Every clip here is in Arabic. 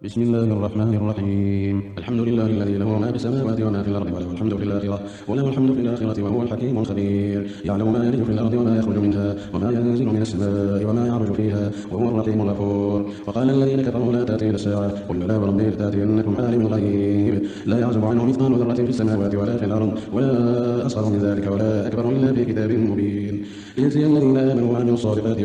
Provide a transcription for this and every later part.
بسم الله الرحمن الرحيم. الحمد لله الذي له ما في السماوات وما في الأرض وله الحمد في الآخرة وهو الحكيم الخبير. يعلم ما يلج في الأرض وما يخرج منها وما ينزل من السماء وما يعرج فيها وهو الرحيم الغفور. وقال الذين كفروا لا تأتينا الساعة قل بلى وربي لتأتينكم عالم الغيب لا يعزب عنه مثقال ذرة في السماوات ولا في الأرض ولا أصغر من ذلك ولا أكبر إلا في كتاب مبين ليجزي الذين آمنوا وعملوا الصالحات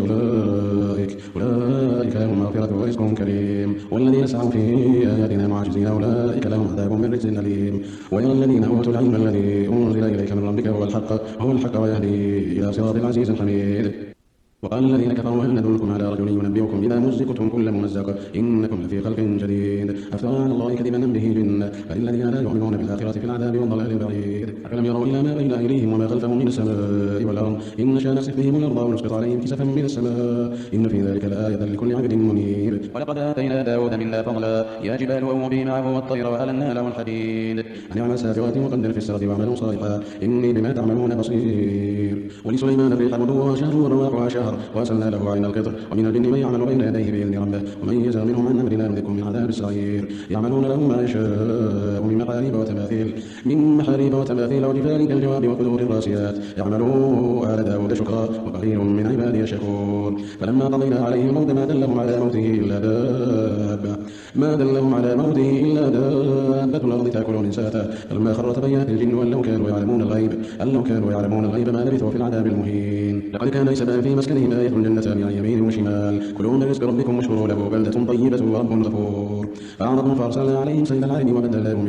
أولئك لهم مغفرة ورزق كريم. والذين سعوا في آياتنا معاجزين أولئك لهم عذاب من رجز أليم. ويرى الذين أوتوا العلم الذي أنزل إليك من ربك هو الحق ويهدي إلى صراط العزيز الحميد. وقال الذين كفروا هل ندلكم على رجل ينبئكم إذا مزقتم كل ممزق إنكم لفي خلق جديد أفترى على الله كذبا أم به جنة بل الذين لا يؤمنون بالآخرة في العذاب والضلال البعيد. أفلم يروا إلى ما بين أيديهم وما خلفهم من السماء والأرض إن نشأ نسف بهم الأرض أو نسقط عليهم كسفا من السماء إن في ذلك لآية لكل عبد منيب. ولقد آتينا داود منا فضلا يا جبال أوبي معه والطير وألنا له الحديد أن اعمل سابغات وقدر في السرد واعملوا صالحا إني بما تعملون بصير. ولسليمان الريح غدوها شهر ورواحها شهر وأرسلنا له عين القطر ومن الجن من يعمل بين يديه بإذن ربه ومن يزغ منهم عن أمرنا نذقه من عذاب السعير. يعملون له ما يشاء من محاريب وتماثيل وجفان كالجواب وقدور الراسيات يعملوا آل داود شكرا وقليل من عبادي شكور. فلما قضينا عليه الموت ما دلهم على موته إلا دابة الأرض تأكل من ساته فلما خر تبينت الجن أن لو كانوا يعلمون الغيب ما لبثوا في العذاب المهين. لقد كان لسبأ في مسكنهم آية جنتان عن يمين وشمال كلوا من رزق ربكم واشكروا له بلدة طيبة ورب غفور. فأعرضوا فأرسلنا عليهم سيل العرم وبدلناهم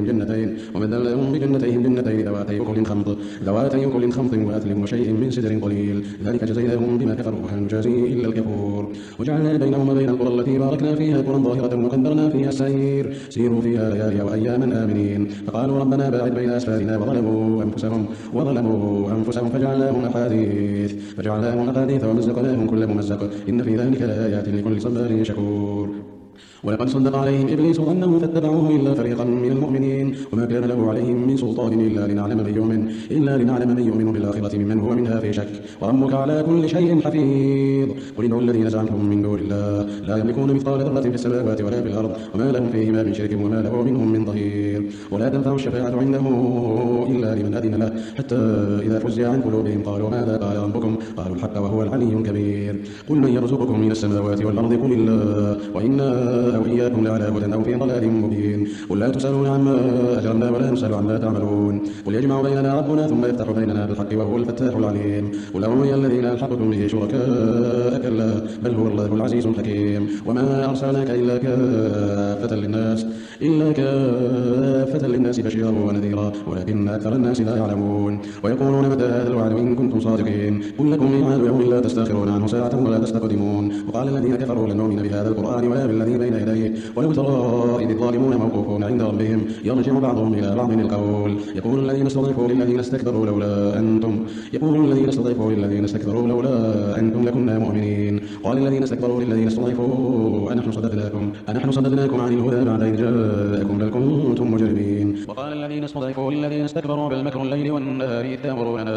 بجنتين ذواتي أكل خمط وأثل وشيء من سدر قليل ذلك جزيناهم بما كفروا وهل نجازي إلا الكفور. وجعلنا بينهم وبين القرى التي باركنا فيها قرى ظاهرة وقدرنا فيها السير سيروا فيها ليالي وأياما آمنين. فقالوا ربنا باعد بين أسفارنا وظلموا أنفسهم فجعلناهم أحاديث ومزقناهم كل ممزق إن في ذلك لآيات لكل صبار شكور. ولقد صدق عليهم إبليس ظنه فاتبعوه إلا فريقا من المؤمنين وما كان له عليهم من سلطان إلا لنعلم من يؤمن بالآخرة ممن هو منها في شك وربك على كل شيء حفيظ. قل إنه الذين زعمتم من دون الله لا يملكون مثقال ذرة في السماوات ولا في الأرض وما لهم فيهما من شرك وما له منهم من ظهير. ولا تنفع الشفاعة عنده إلا لمن أذن له حتى إذا فزع عن قلوبهم قالوا ماذا قال ربكم قالوا الحق وهو العلي الكبير. قل من يرزقكم من السماوات والأرض قل الله وإنا أو إياكم لعلى هدى أو في ضلال مبين. قل لا تسألون عما أجرمنا ولا نسأل عما تعملون. قل يجمع بيننا ربنا ثم يفتح بيننا بالحق وهو الفتاح العليم. قل أروني الذين ألحقتم به شركاء كلا بل هو الله العزيز الحكيم. وما أرسلناك إلا كافة للناس بشيرا ونذيرا ولكن أكثر الناس لا يعلمون. ويقولون متى هذا الوعد إن كنتم صادقين قل لكم ميعاد يوم لا تستأخرون عنه ساعة ولا تستقدمون. وقال الذين كفروا لن نؤمن بهذا القرآن ولا بالذي بين يديه ولو ترى إذ الظالمون موقوفون عند ربهم يرجع بعضهم إلى بعض القول يقول الذين استضعفوا للذين استكبروا لولا أنتم لكنا مؤمنين. قال الذين استكبروا للذين استضعفوا أنحن صددناكم عن الهدى بعد إذ جاءكم بل كنتم مجرمين. وقال الذين استضعفوا للذين استكبروا بل مكر الليل والنهار إذ تأمروننا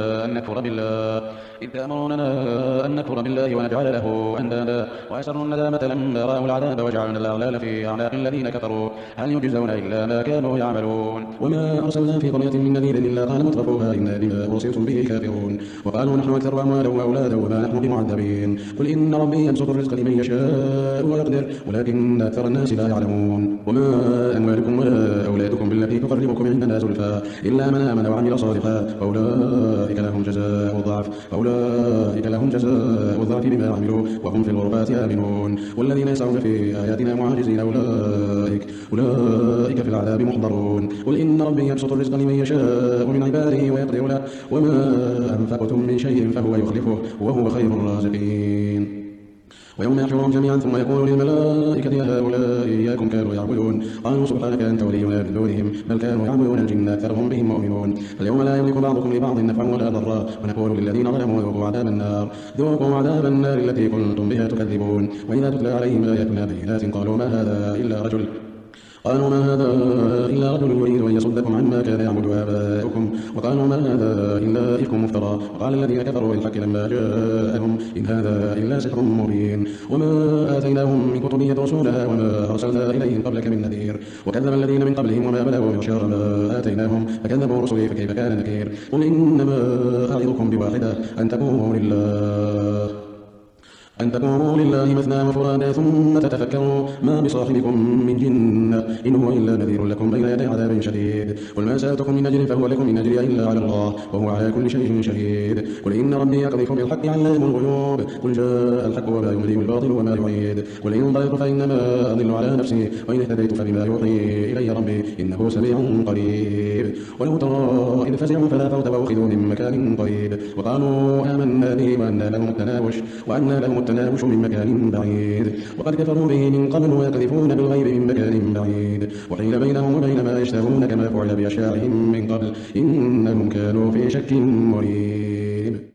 أن نكفر بالله ونجعل له أندادا وأسروا الندامة لما رأوا العذاب وجعلنا الأغلال في أعناق الذين كفروا هل يجزون إلا ما كانوا يعملون. وما أرسلنا في قرية من نذير إلا قال مترفوها إنا بما أرسلتم به كافرون. وقالوا نحن أكثر أموالا وأولادا وما نحن بمعذبين. قل إن ربي يبسط الرزق لمن يشاء ويقدر ولكن أكثر الناس لا يعلمون. وما أموالكم ولا أولادكم بالتي تقربكم عندنا زلفى إلا من آمن وعمل صالحا فأولئك لهم جزاء الضعف بما عملوا وهم في الغرفات آمنون. والذين يسعون في آياتنا معاجزين أولئك في العذاب محضرون. قل إن ربي يبسط الرزق لمن يشاء من عباده ويقدر له وما أنفقتم من شيء فهو يخلفه وهو خير الرازقين. ويوم يحشرهم جميعا ثم يقول للملائكة هؤلاء إياكم كانوا يعبدون قالوا سبحانك أنت ولينا من دونهم بل كانوا يعبدون الجن أكثرهم بهم مؤمنون. فاليوم لا يملك بعضكم لبعض نفعا ولا ضرا ونقول للذين ظلموا ذوقوا عذاب النار التي كنتم بها تكذبون. وإذا تتلى عليهم آياتنا بينات قالوا ما هذا إلا رجل يريد أن يصدكم عما كان يعبد آباؤكم وقالوا ما هذا إلا إفك مفترى وقال الذين كفروا للحق لما جاءهم إن هذا إلا سحر مبين وما آتيناهم من كتب يدرسونها وما أرسلنا إليهم قبلك من نذير وكذب الذين من قبلهم وما بلغوا معشار ما آتيناهم فكذبوا رسلي فكيف كان نكير قل إنما أعظكم بواحدة أن تقوموا لله مثنى وفرادا ثم تتفكروا ما بصاحبكم من جنة إن هو إلا نذير لكم بين يدي عذاب شديد قل ما سألتكم من أجر فهو لكم إن أجري إلا على الله وهو على كل شيء شهيد قل إن ربي يقذف بالحق علام الغيوب قل جاء الحق وما يمضي الباطل وما يعيد قل إن ضللت فإنما أضل على نفسي وإن اهتديت فبما يوحي إلي ربي إنه سميع قريب ولو ترى إذ فزعوا فلا فوت وأخذوا من مكان قريب وقالوا آمنا به وأن لهم التناوش من مكان بعيد وقد كفروا به من قبل ويقذفون بالغيب من مكان بعيد وحيل بينهم وبين ما يشتهون كما فعل بأشياعهم من قبل إنهم كانوا في شك مريب.